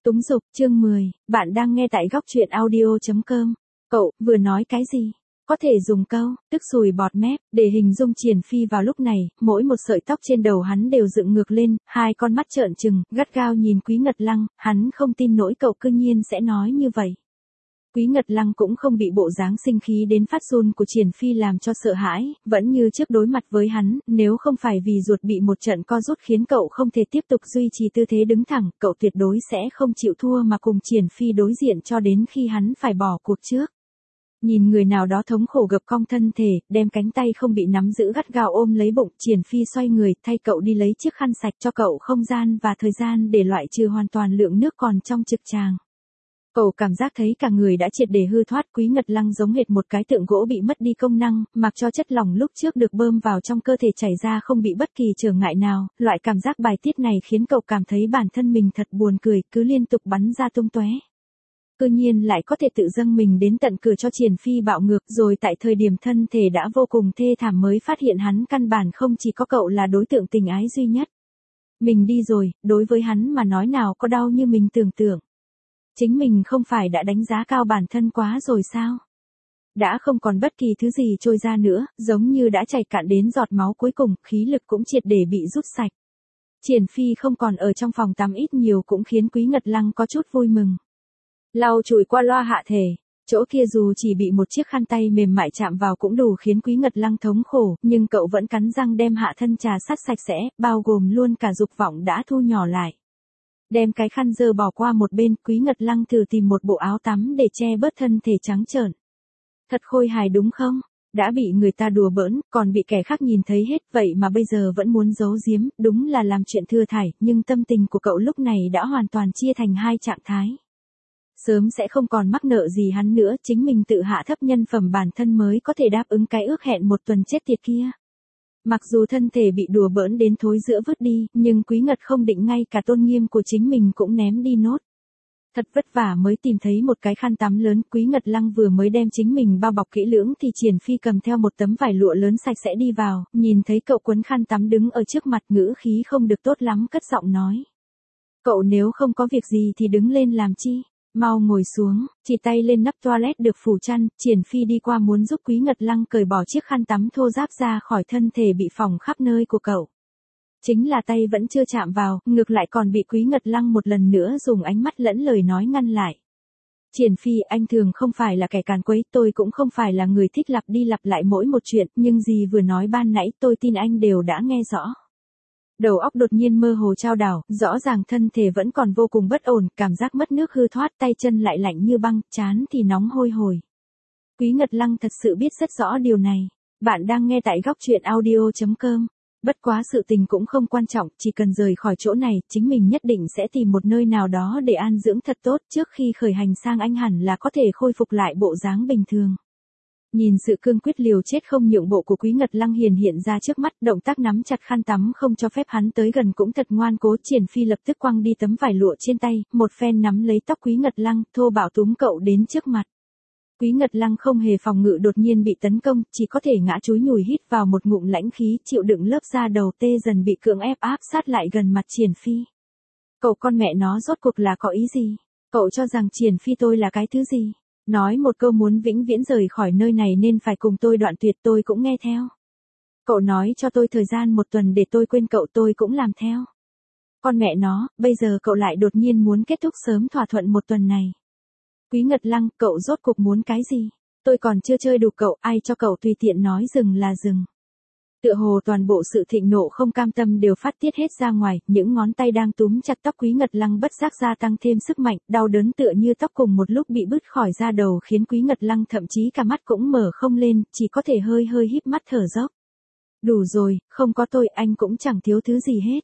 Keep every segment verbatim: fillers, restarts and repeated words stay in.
Túng dục, chương mười, bạn đang nghe tại góc truyện audio chấm com. Cậu, vừa nói cái gì? Có thể dùng câu, tức sùi bọt mép, để hình dung Triển Phi vào lúc này, mỗi một sợi tóc trên đầu hắn đều dựng ngược lên, hai con mắt trợn trừng, gắt gao nhìn Quý Ngật Lăng, hắn không tin nổi cậu cư nhiên sẽ nói như vậy. Quý Ngật Lăng cũng không bị bộ dáng sinh khí đến phát run của Triển Phi làm cho sợ hãi, vẫn như trước đối mặt với hắn, nếu không phải vì ruột bị một trận co rút khiến cậu không thể tiếp tục duy trì tư thế đứng thẳng, cậu tuyệt đối sẽ không chịu thua mà cùng Triển Phi đối diện cho đến khi hắn phải bỏ cuộc trước. Nhìn người nào đó thống khổ gập cong thân thể, đem cánh tay không bị nắm giữ gắt gao ôm lấy bụng, Triển Phi xoay người, thay cậu đi lấy chiếc khăn sạch cho cậu không gian và thời gian để loại trừ hoàn toàn lượng nước còn trong trực tràng. Cậu cảm giác thấy cả người đã triệt để hư thoát. Quý Ngật Lăng giống hệt một cái tượng gỗ bị mất đi công năng, mặc cho chất lỏng lúc trước được bơm vào trong cơ thể chảy ra không bị bất kỳ trở ngại nào, loại cảm giác bài tiết này khiến cậu cảm thấy bản thân mình thật buồn cười, cứ liên tục bắn ra tung tóe. Cư nhiên lại có thể tự dâng mình đến tận cửa cho Triển Phi bạo ngược, rồi tại thời điểm thân thể đã vô cùng thê thảm mới phát hiện hắn căn bản không chỉ có cậu là đối tượng tình ái duy nhất. Mình đi rồi, đối với hắn mà nói nào có đau như mình tưởng tượng. Chính mình không phải đã đánh giá cao bản thân quá rồi sao? Đã không còn bất kỳ thứ gì trôi ra nữa, giống như đã chảy cạn đến giọt máu cuối cùng, khí lực cũng triệt để bị rút sạch. Triển Phi không còn ở trong phòng tắm ít nhiều cũng khiến Quý Ngật Lăng có chút vui mừng. Lau chùi qua loa hạ thể, chỗ kia dù chỉ bị một chiếc khăn tay mềm mại chạm vào cũng đủ khiến Quý Ngật Lăng thống khổ, nhưng cậu vẫn cắn răng đem hạ thân trà sát sạch sẽ, bao gồm luôn cả dục vọng đã thu nhỏ lại. Đem cái khăn dơ bỏ qua một bên, Quý Ngật Lăng thử tìm một bộ áo tắm để che bớt thân thể trắng trợn. Thật khôi hài đúng không? Đã bị người ta đùa bỡn, còn bị kẻ khác nhìn thấy hết, vậy mà bây giờ vẫn muốn giấu giếm, đúng là làm chuyện thừa thải, nhưng tâm tình của cậu lúc này đã hoàn toàn chia thành hai trạng thái. Sớm sẽ không còn mắc nợ gì hắn nữa, chính mình tự hạ thấp nhân phẩm bản thân mới có thể đáp ứng cái ước hẹn một tuần chết tiệt kia. Mặc dù thân thể bị đùa bỡn đến thối rữa vứt đi, nhưng Quý Ngật không định ngay cả tôn nghiêm của chính mình cũng ném đi nốt. Thật vất vả mới tìm thấy một cái khăn tắm lớn, Quý Ngật Lăng vừa mới đem chính mình bao bọc kỹ lưỡng thì Triển Phi cầm theo một tấm vải lụa lớn sạch sẽ đi vào, nhìn thấy cậu quấn khăn tắm đứng ở trước mặt, ngữ khí không được tốt lắm cất giọng nói. Cậu nếu không có việc gì thì đứng lên làm chi? Mau ngồi xuống, chỉ tay lên nắp toilet được phủ chăn, Triển Phi đi qua muốn giúp Quý Ngật Lăng cởi bỏ chiếc khăn tắm thô ráp ra khỏi thân thể bị phỏng khắp nơi của cậu. Chính là tay vẫn chưa chạm vào, ngược lại còn bị Quý Ngật Lăng một lần nữa dùng ánh mắt lẫn lời nói ngăn lại. Triển Phi, anh thường không phải là kẻ càn quấy, tôi cũng không phải là người thích lặp đi lặp lại mỗi một chuyện, nhưng gì vừa nói ban nãy tôi tin anh đều đã nghe rõ. Đầu óc đột nhiên mơ hồ chao đảo, rõ ràng thân thể vẫn còn vô cùng bất ổn, cảm giác mất nước hư thoát, tay chân lại lạnh như băng, trán thì nóng hôi hổi. Quý Ngật Lăng thật sự biết rất rõ điều này. Bạn đang nghe tại góc truyện audio chấm com. Bất quá sự tình cũng không quan trọng, chỉ cần rời khỏi chỗ này, chính mình nhất định sẽ tìm một nơi nào đó để an dưỡng thật tốt, trước khi khởi hành sang Anh hẳn là có thể khôi phục lại bộ dáng bình thường. Nhìn sự cương quyết liều chết không nhượng bộ của Quý Ngật Lăng hiển hiện ra trước mắt, động tác nắm chặt khăn tắm không cho phép hắn tới gần cũng thật ngoan cố. Triển Phi lập tức quăng đi tấm vải lụa trên tay, một phen nắm lấy tóc Quý Ngật Lăng, thô bạo túm cậu đến trước mặt. Quý Ngật Lăng không hề phòng ngự đột nhiên bị tấn công, chỉ có thể ngã chúi nhùi hít vào một ngụm lãnh khí, chịu đựng lớp da đầu tê dần bị cưỡng ép áp sát lại gần mặt Triển Phi. Cậu con mẹ nó rốt cuộc là có ý gì? Cậu cho rằng Triển Phi tôi là cái thứ gì? Nói một câu muốn vĩnh viễn rời khỏi nơi này nên phải cùng tôi đoạn tuyệt tôi cũng nghe theo. Cậu nói cho tôi thời gian một tuần để tôi quên cậu tôi cũng làm theo. Con mẹ nó, bây giờ cậu lại đột nhiên muốn kết thúc sớm thỏa thuận một tuần này. Quý Ngật Lăng, cậu rốt cuộc muốn cái gì? Tôi còn chưa chơi đủ cậu, ai cho cậu tùy tiện nói dừng là dừng. Tựa hồ toàn bộ sự thịnh nộ không cam tâm đều phát tiết hết ra ngoài, những ngón tay đang túm chặt tóc Quý Ngật Lăng bất giác gia tăng thêm sức mạnh, đau đớn tựa như tóc cùng một lúc bị bứt khỏi da đầu khiến Quý Ngật Lăng thậm chí cả mắt cũng mở không lên, chỉ có thể hơi hơi híp mắt thở dốc. Đủ rồi, không có tôi anh cũng chẳng thiếu thứ gì hết.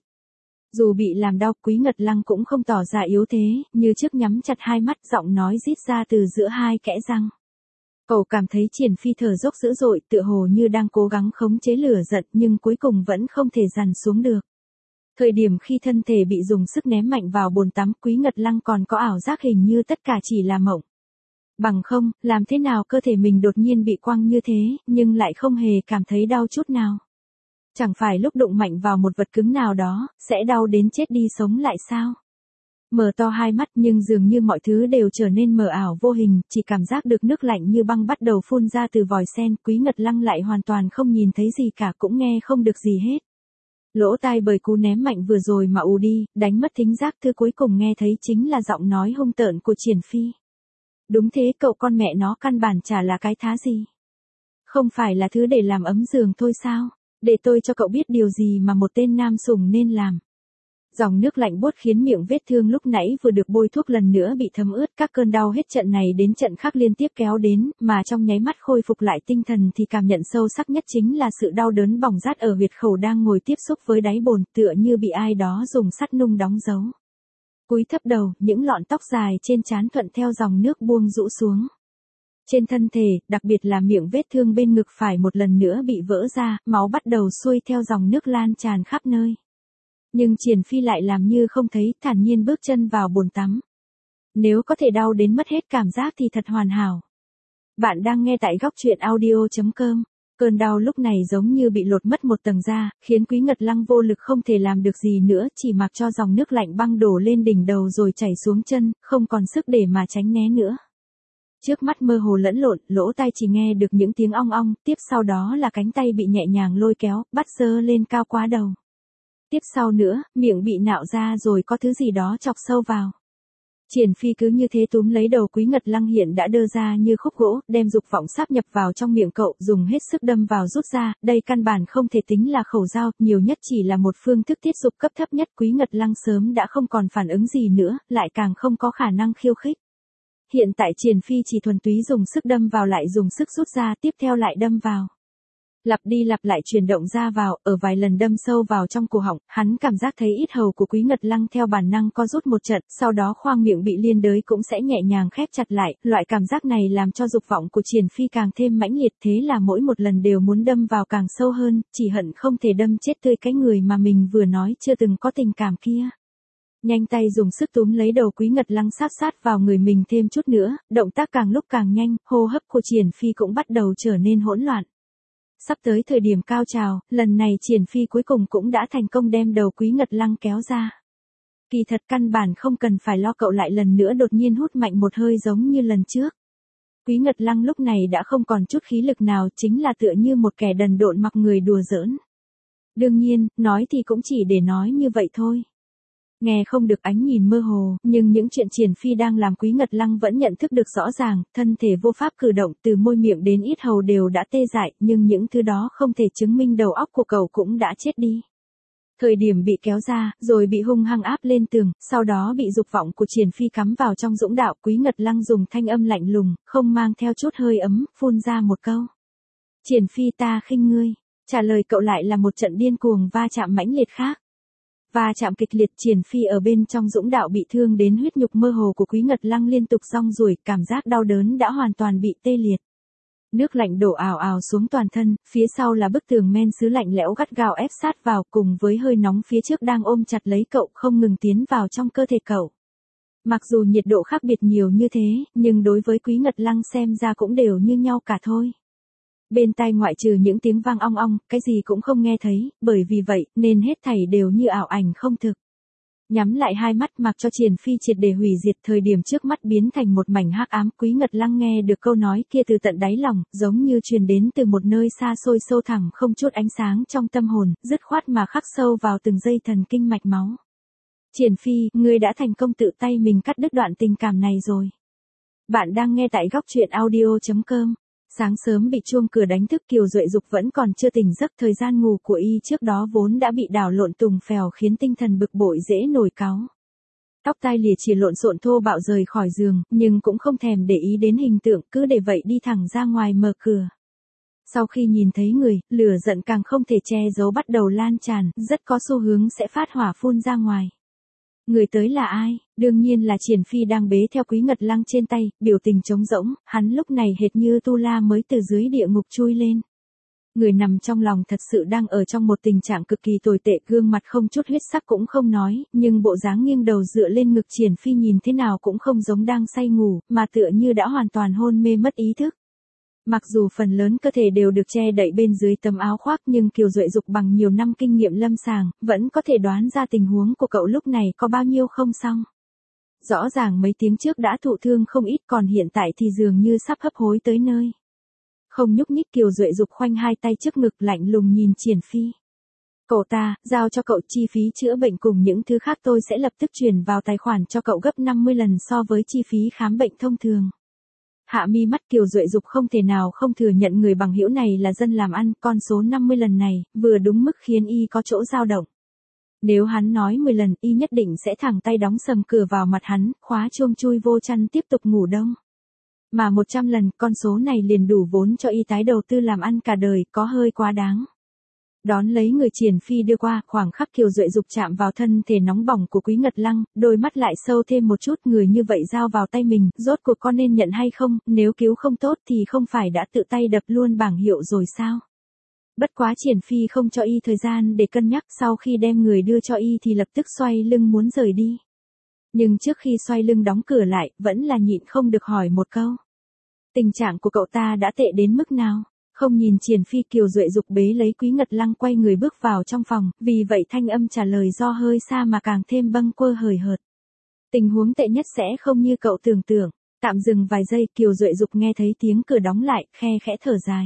Dù bị làm đau, Quý Ngật Lăng cũng không tỏ ra yếu thế, như trước nhắm chặt hai mắt, giọng nói rít ra từ giữa hai kẽ răng. Cậu cảm thấy Triển Phi thở dốc dữ dội, tựa hồ như đang cố gắng khống chế lửa giận nhưng cuối cùng vẫn không thể dằn xuống được. Thời điểm khi thân thể bị dùng sức ném mạnh vào bồn tắm, Quý Ngật Lăng còn có ảo giác hình như tất cả chỉ là mộng. Bằng không, làm thế nào cơ thể mình đột nhiên bị quăng như thế, nhưng lại không hề cảm thấy đau chút nào. Chẳng phải lúc đụng mạnh vào một vật cứng nào đó, sẽ đau đến chết đi sống lại sao? Mở to hai mắt nhưng dường như mọi thứ đều trở nên mờ ảo vô hình, chỉ cảm giác được nước lạnh như băng bắt đầu phun ra từ vòi sen, Quý Ngật Lăng lại hoàn toàn không nhìn thấy gì cả cũng nghe không được gì hết. Lỗ tai bởi cú ném mạnh vừa rồi mà ù đi, đánh mất thính giác, thứ cuối cùng nghe thấy chính là giọng nói hung tợn của Triển Phi. Đúng thế, cậu con mẹ nó căn bản chả là cái thá gì. Không phải là thứ để làm ấm giường thôi sao? Để tôi cho cậu biết điều gì mà một tên nam sủng nên làm. Dòng nước lạnh buốt khiến miệng vết thương lúc nãy vừa được bôi thuốc lần nữa bị thấm ướt, các cơn đau hết trận này đến trận khác liên tiếp kéo đến, mà trong nháy mắt khôi phục lại tinh thần thì cảm nhận sâu sắc nhất chính là sự đau đớn bỏng rát ở huyệt khẩu đang ngồi tiếp xúc với đáy bồn, tựa như bị ai đó dùng sắt nung đóng dấu. Cúi thấp đầu, những lọn tóc dài trên trán thuận theo dòng nước buông rũ xuống. Trên thân thể, đặc biệt là miệng vết thương bên ngực phải một lần nữa bị vỡ ra, máu bắt đầu xuôi theo dòng nước lan tràn khắp nơi. Nhưng Triển Phi lại làm như không thấy, thản nhiên bước chân vào bồn tắm. Nếu có thể đau đến mất hết cảm giác thì thật hoàn hảo. Bạn đang nghe tại góc truyện audio chấm com. Cơn đau lúc này giống như bị lột mất một tầng da, khiến Quý Ngật Lăng vô lực không thể làm được gì nữa, chỉ mặc cho dòng nước lạnh băng đổ lên đỉnh đầu rồi chảy xuống chân, không còn sức để mà tránh né nữa. Trước mắt mơ hồ lẫn lộn, lỗ tai chỉ nghe được những tiếng ong ong, tiếp sau đó là cánh tay bị nhẹ nhàng lôi kéo, bắt giơ lên cao quá đầu. Tiếp sau nữa, miệng bị nạo ra rồi có thứ gì đó chọc sâu vào. Triển Phi cứ như thế túm lấy đầu Quý Ngật Lăng hiện đã đơ ra như khúc gỗ, đem dục vọng sáp nhập vào trong miệng cậu, dùng hết sức đâm vào rút ra, đây căn bản không thể tính là khẩu dao, nhiều nhất chỉ là một phương thức tiết dục cấp thấp nhất. Quý Ngật Lăng sớm đã không còn phản ứng gì nữa, lại càng không có khả năng khiêu khích. Hiện tại Triển Phi chỉ thuần túy dùng sức đâm vào lại dùng sức rút ra, tiếp theo lại đâm vào. Lặp đi lặp lại chuyển động ra vào, ở vài lần đâm sâu vào trong cổ họng, hắn cảm giác thấy yết hầu của Quý Ngật Lăng theo bản năng co rút một trận, sau đó khoang miệng bị liên đới cũng sẽ nhẹ nhàng khép chặt lại, loại cảm giác này làm cho dục vọng của Triển Phi càng thêm mãnh liệt, thế là mỗi một lần đều muốn đâm vào càng sâu hơn, chỉ hận không thể đâm chết tươi cái người mà mình vừa nói chưa từng có tình cảm kia. Nhanh tay dùng sức túm lấy đầu Quý Ngật Lăng sát sát vào người mình thêm chút nữa, động tác càng lúc càng nhanh, hô hấp của Triển Phi cũng bắt đầu trở nên hỗn loạn. Sắp tới thời điểm cao trào, lần này Triển Phi cuối cùng cũng đã thành công đem đầu Quý Ngật Lăng kéo ra. Kỳ thật căn bản không cần phải lo cậu lại lần nữa đột nhiên hút mạnh một hơi giống như lần trước. Quý Ngật Lăng lúc này đã không còn chút khí lực nào, chính là tựa như một kẻ đần độn mặc người đùa giỡn. Đương nhiên, nói thì cũng chỉ để nói như vậy thôi. Nghe không được ánh nhìn mơ hồ, nhưng những chuyện Triển Phi đang làm Quý Ngật Lăng vẫn nhận thức được rõ ràng, thân thể vô pháp cử động, từ môi miệng đến yết hầu đều đã tê dại, nhưng những thứ đó không thể chứng minh đầu óc của cậu cũng đã chết đi. Thời điểm bị kéo ra, rồi bị hung hăng áp lên tường, sau đó bị dục vọng của Triển Phi cắm vào trong dũng đạo, Quý Ngật Lăng dùng thanh âm lạnh lùng, không mang theo chút hơi ấm, phun ra một câu. Triển Phi, ta khinh ngươi. Trả lời cậu lại là một trận điên cuồng va chạm mãnh liệt khác. Va chạm kịch liệt, Triển Phi ở bên trong dũng đạo bị thương đến huyết nhục mơ hồ của Quý Ngật Lăng liên tục rong ruổi, cảm giác đau đớn đã hoàn toàn bị tê liệt. Nước lạnh đổ ào ào xuống toàn thân, phía sau là bức tường men sứ lạnh lẽo gắt gao ép sát vào, cùng với hơi nóng phía trước đang ôm chặt lấy cậu không ngừng tiến vào trong cơ thể cậu. Mặc dù nhiệt độ khác biệt nhiều như thế, nhưng đối với Quý Ngật Lăng xem ra cũng đều như nhau cả thôi. Bên tai ngoại trừ những tiếng vang ong ong, cái gì cũng không nghe thấy, bởi vì vậy, nên hết thảy đều như ảo ảnh không thực. Nhắm lại hai mắt mặc cho Triển Phi triệt để hủy diệt, thời điểm trước mắt biến thành một mảnh hắc ám, Quý Ngật Lăng nghe được câu nói kia từ tận đáy lòng, giống như truyền đến từ một nơi xa xôi sâu thẳm không chút ánh sáng trong tâm hồn, dứt khoát mà khắc sâu vào từng dây thần kinh mạch máu. Triển Phi, ngươi đã thành công tự tay mình cắt đứt đoạn tình cảm này rồi. Bạn đang nghe tại góc truyện audio chấm com. Sáng sớm bị chuông cửa đánh thức, Kiều Duệ Dục vẫn còn chưa tỉnh giấc, thời gian ngủ của y trước đó vốn đã bị đảo lộn tùng phèo khiến tinh thần bực bội dễ nổi cáu. Tóc tai lìa chìa lộn xộn thô bạo rời khỏi giường, nhưng cũng không thèm để ý đến hình tượng, cứ để vậy đi thẳng ra ngoài mở cửa. Sau khi nhìn thấy người, lửa giận càng không thể che giấu bắt đầu lan tràn, rất có xu hướng sẽ phát hỏa phun ra ngoài. Người tới là ai? Đương nhiên là Triển Phi đang bế theo Quý Ngật Lăng trên tay, biểu tình trống rỗng, hắn lúc này hệt như tu la mới từ dưới địa ngục chui lên. Người nằm trong lòng thật sự đang ở trong một tình trạng cực kỳ tồi tệ, gương mặt không chút huyết sắc cũng không nói, nhưng bộ dáng nghiêng đầu dựa lên ngực Triển Phi nhìn thế nào cũng không giống đang say ngủ, mà tựa như đã hoàn toàn hôn mê mất ý thức. Mặc dù phần lớn cơ thể đều được che đậy bên dưới tấm áo khoác, nhưng Kiều Duệ Dục bằng nhiều năm kinh nghiệm lâm sàng, vẫn có thể đoán ra tình huống của cậu lúc này có bao nhiêu không xong. Rõ ràng mấy tiếng trước đã thụ thương không ít còn hiện tại thì dường như sắp hấp hối tới nơi. Không nhúc nhích Kiều Duệ Dục khoanh hai tay trước ngực lạnh lùng nhìn Triển Phi. Cậu ta, giao cho cậu chi phí chữa bệnh cùng những thứ khác tôi sẽ lập tức chuyển vào tài khoản cho cậu gấp năm mươi lần so với chi phí khám bệnh thông thường. Hạ mi mắt Kiều Duệ Dục không thể nào không thừa nhận người bằng hữu này là dân làm ăn, con số năm mươi lần này, vừa đúng mức khiến y có chỗ dao động. Nếu hắn nói mười lần, y nhất định sẽ thẳng tay đóng sầm cửa vào mặt hắn, khóa chuông chui vô chăn tiếp tục ngủ đông. Mà một trăm lần, con số này liền đủ vốn cho y tái đầu tư làm ăn cả đời, có hơi quá đáng. Đón lấy người Triển Phi đưa qua, khoảng khắc Kiều Duệ Dục chạm vào thân thể nóng bỏng của Quý Ngật Lăng, đôi mắt lại sâu thêm một chút, người như vậy giao vào tay mình, rốt cuộc con nên nhận hay không, nếu cứu không tốt thì không phải đã tự tay đập luôn bảng hiệu rồi sao? Bất quá Triển Phi không cho y thời gian để cân nhắc, sau khi đem người đưa cho y thì lập tức xoay lưng muốn rời đi. Nhưng trước khi xoay lưng đóng cửa lại, vẫn là nhịn không được hỏi một câu. Tình trạng của cậu ta đã tệ đến mức nào? Không nhìn Triển Phi, Kiều Duệ Dục bế lấy Quý Ngật Lăng quay người bước vào trong phòng, vì vậy thanh âm trả lời do hơi xa mà càng thêm bâng quơ hời hợt. Tình huống tệ nhất sẽ không như cậu tưởng tượng. Tạm dừng vài giây, Kiều Duệ Dục nghe thấy tiếng cửa đóng lại, khe khẽ thở dài.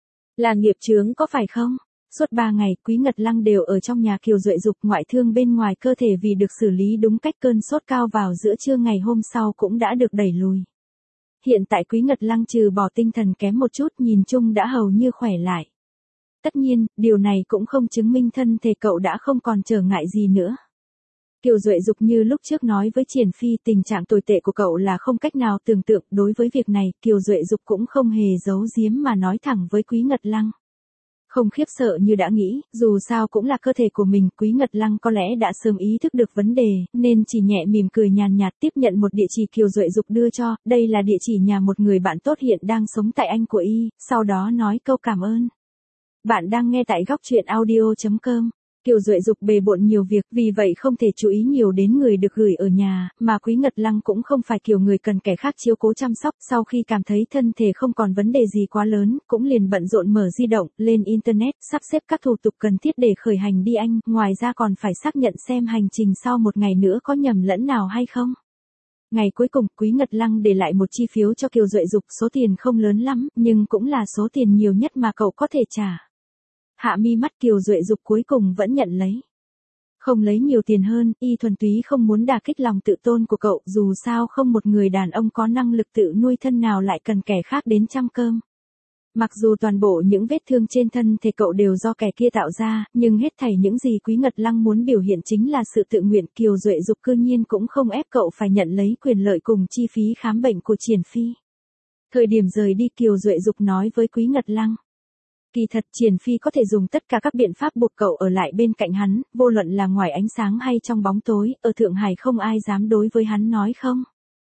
Là nghiệp chướng có phải không? Suốt ba ngày, Quý Ngật Lăng đều ở trong nhà Kiều Duệ Dục, ngoại thương bên ngoài cơ thể vì được xử lý đúng cách, cơn sốt cao vào giữa trưa ngày hôm sau cũng đã được đẩy lùi. Hiện tại Quý Ngật Lăng trừ bỏ tinh thần kém một chút, nhìn chung đã hầu như khỏe lại. Tất nhiên, điều này cũng không chứng minh thân thể cậu đã không còn trở ngại gì nữa. Kiều Duệ Dục như lúc trước nói với Triển Phi, tình trạng tồi tệ của cậu là không cách nào tưởng tượng, đối với việc này, Kiều Duệ Dục cũng không hề giấu giếm mà nói thẳng với Quý Ngật Lăng. Không khiếp sợ như đã nghĩ, dù sao cũng là cơ thể của mình, Quý Ngật Lăng có lẽ đã sớm ý thức được vấn đề, nên chỉ nhẹ mỉm cười nhàn nhạt tiếp nhận một địa chỉ Kiều Duệ Dục đưa cho, đây là địa chỉ nhà một người bạn tốt hiện đang sống tại Anh của y, sau đó nói câu cảm ơn. Bạn đang nghe tại góc truyện audio chấm com. Kiều Duệ Dục bề bộn nhiều việc, vì vậy không thể chú ý nhiều đến người được gửi ở nhà, mà Quý Ngật Lăng cũng không phải kiểu người cần kẻ khác chiếu cố chăm sóc, sau khi cảm thấy thân thể không còn vấn đề gì quá lớn, cũng liền bận rộn mở di động, lên internet, sắp xếp các thủ tục cần thiết để khởi hành đi Anh, ngoài ra còn phải xác nhận xem hành trình sau một ngày nữa có nhầm lẫn nào hay không. Ngày cuối cùng, Quý Ngật Lăng để lại một chi phiếu cho Kiều Duệ Dục, số tiền không lớn lắm, nhưng cũng là số tiền nhiều nhất mà cậu có thể trả. Hạ mi mắt Kiều Duệ Dục cuối cùng vẫn nhận lấy. Không lấy nhiều tiền hơn, y thuần túy không muốn đả kích lòng tự tôn của cậu, dù sao không một người đàn ông có năng lực tự nuôi thân nào lại cần kẻ khác đến chăm cơm. Mặc dù toàn bộ những vết thương trên thân thể cậu đều do kẻ kia tạo ra, nhưng hết thảy những gì Quý Ngật Lăng muốn biểu hiện chính là sự tự nguyện. Kiều Duệ Dục cư nhiên cũng không ép cậu phải nhận lấy quyền lợi cùng chi phí khám bệnh của Triển Phi. Thời điểm rời đi, Kiều Duệ Dục nói với Quý Ngật Lăng. Kỳ thật Triển Phi có thể dùng tất cả các biện pháp buộc cậu ở lại bên cạnh hắn, vô luận là ngoài ánh sáng hay trong bóng tối, ở Thượng Hải không ai dám đối với hắn nói không.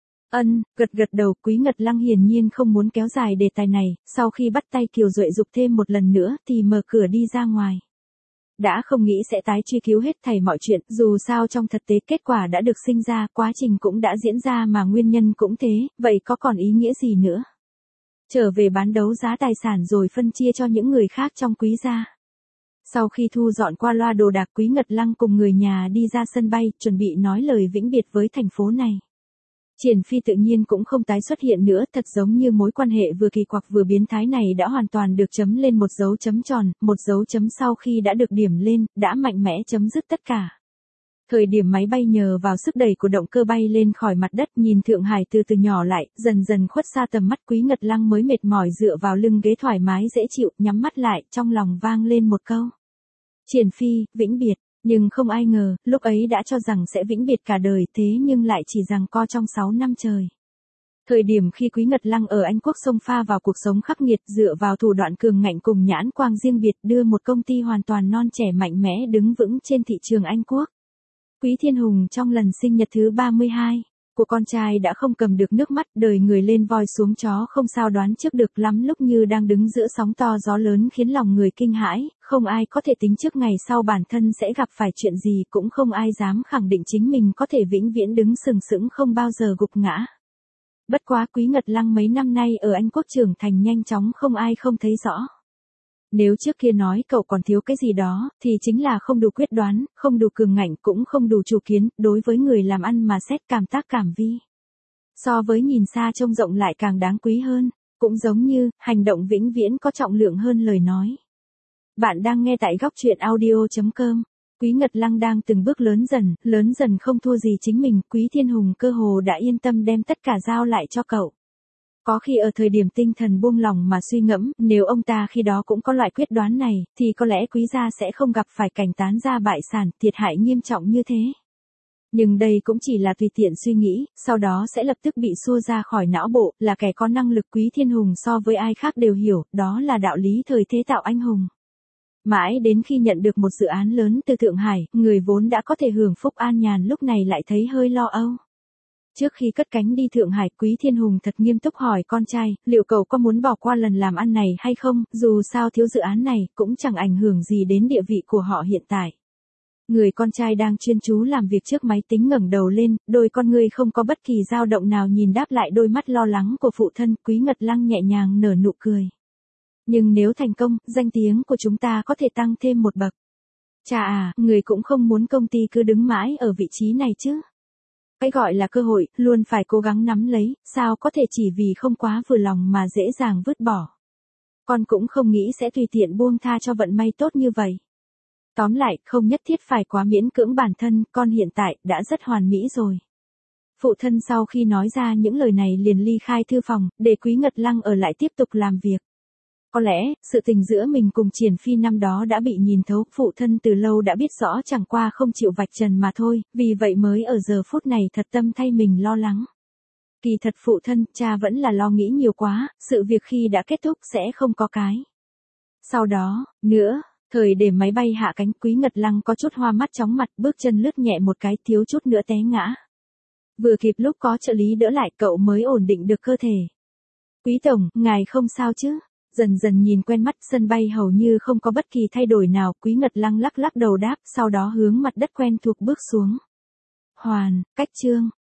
Ân, gật gật đầu. Quý Ngật Lăng hiển nhiên không muốn kéo dài đề tài này, sau khi bắt tay Kiều Duệ Dục thêm một lần nữa thì mở cửa đi ra ngoài. Đã không nghĩ sẽ tái truy cứu hết thảy mọi chuyện, dù sao trong thực tế kết quả đã được sinh ra, quá trình cũng đã diễn ra mà nguyên nhân cũng thế, vậy có còn ý nghĩa gì nữa. Trở về bán đấu giá tài sản rồi phân chia cho những người khác trong Quý gia. Sau khi thu dọn qua loa đồ đạc, Quý Ngật Lăng cùng người nhà đi ra sân bay, chuẩn bị nói lời vĩnh biệt với thành phố này. Triển Phi tự nhiên cũng không tái xuất hiện nữa, thật giống như mối quan hệ vừa kỳ quặc vừa biến thái này đã hoàn toàn được chấm lên một dấu chấm tròn, một dấu chấm sau khi đã được điểm lên, đã mạnh mẽ chấm dứt tất cả. Thời điểm máy bay nhờ vào sức đẩy của động cơ bay lên khỏi mặt đất, nhìn Thượng Hải từ từ nhỏ lại, dần dần khuất xa tầm mắt, Quý Ngật Lăng mới mệt mỏi dựa vào lưng ghế thoải mái dễ chịu, nhắm mắt lại, trong lòng vang lên một câu. Triển Phi, vĩnh biệt. Nhưng không ai ngờ, lúc ấy đã cho rằng sẽ vĩnh biệt cả đời, thế nhưng lại chỉ giằng co trong sáu năm trời. Thời điểm khi Quý Ngật Lăng ở Anh Quốc xông pha vào cuộc sống khắc nghiệt, dựa vào thủ đoạn cường ngạnh cùng nhãn quang riêng biệt, đưa một công ty hoàn toàn non trẻ mạnh mẽ đứng vững trên thị trường Anh Quốc. Quý Thiên Hùng trong lần sinh nhật thứ ba mươi hai của con trai đã không cầm được nước mắt, đời người lên voi xuống chó, không sao đoán trước được, lắm lúc như đang đứng giữa sóng to gió lớn khiến lòng người kinh hãi, không ai có thể tính trước ngày sau bản thân sẽ gặp phải chuyện gì, cũng không ai dám khẳng định chính mình có thể vĩnh viễn đứng sừng sững không bao giờ gục ngã. Bất quá Quý Ngật Lăng mấy năm nay ở Anh Quốc trưởng thành nhanh chóng, không ai không thấy rõ. Nếu trước kia nói cậu còn thiếu cái gì đó, thì chính là không đủ quyết đoán, không đủ cường ngạnh, cũng không đủ chủ kiến, đối với người làm ăn mà xét cảm tác cảm vi. So với nhìn xa trông rộng lại càng đáng quý hơn, cũng giống như, hành động vĩnh viễn có trọng lượng hơn lời nói. Bạn đang nghe tại góc truyện audio chấm com. Quý Ngật Lăng đang từng bước lớn dần, lớn dần không thua gì chính mình, Quý Thiên Hùng cơ hồ đã yên tâm đem tất cả giao lại cho cậu. Có khi ở thời điểm tinh thần buông lỏng mà suy ngẫm, nếu ông ta khi đó cũng có loại quyết đoán này, thì có lẽ Quý gia sẽ không gặp phải cảnh tán gia bại sản, thiệt hại nghiêm trọng như thế. Nhưng đây cũng chỉ là tùy tiện suy nghĩ, sau đó sẽ lập tức bị xua ra khỏi não bộ, là kẻ có năng lực Quý Thiên Hùng so với ai khác đều hiểu, đó là đạo lý thời thế tạo anh hùng. Mãi đến khi nhận được một dự án lớn từ Thượng Hải, người vốn đã có thể hưởng phúc an nhàn lúc này lại thấy hơi lo âu. Trước khi cất cánh đi Thượng Hải, Quý Thiên Hùng thật nghiêm túc hỏi con trai, liệu cậu có muốn bỏ qua lần làm ăn này hay không, dù sao thiếu dự án này, cũng chẳng ảnh hưởng gì đến địa vị của họ hiện tại. Người con trai đang chuyên chú làm việc trước máy tính ngẩng đầu lên, đôi con ngươi không có bất kỳ dao động nào nhìn đáp lại đôi mắt lo lắng của phụ thân, Quý Ngật Lăng nhẹ nhàng nở nụ cười. Nhưng nếu thành công, danh tiếng của chúng ta có thể tăng thêm một bậc. Chà à, người cũng không muốn công ty cứ đứng mãi ở vị trí này chứ. Cái gọi là cơ hội, luôn phải cố gắng nắm lấy, sao có thể chỉ vì không quá vừa lòng mà dễ dàng vứt bỏ. Con cũng không nghĩ sẽ tùy tiện buông tha cho vận may tốt như vậy. Tóm lại, không nhất thiết phải quá miễn cưỡng bản thân, con hiện tại đã rất hoàn mỹ rồi. Phụ thân sau khi nói ra những lời này liền ly khai thư phòng, để Quý Ngật Lăng ở lại tiếp tục làm việc. Có lẽ, sự tình giữa mình cùng Triển Phi năm đó đã bị nhìn thấu, phụ thân từ lâu đã biết rõ chẳng qua không chịu vạch trần mà thôi, vì vậy mới ở giờ phút này thật tâm thay mình lo lắng. Kỳ thật phụ thân, cha vẫn là lo nghĩ nhiều quá, sự việc khi đã kết thúc sẽ không có cái. Sau đó, nữa, thời để máy bay hạ cánh, Quý Ngật Lăng có chút hoa mắt chóng mặt, bước chân lướt nhẹ một cái, thiếu chút nữa té ngã. Vừa kịp lúc có trợ lý đỡ lại cậu mới ổn định được cơ thể. Quý tổng, ngài không sao chứ? Dần dần nhìn quen mắt, sân bay hầu như không có bất kỳ thay đổi nào, Quý Ngật Lăng lắc lắc đầu đáp, sau đó hướng mặt đất quen thuộc bước xuống. Hoàn, cách chương.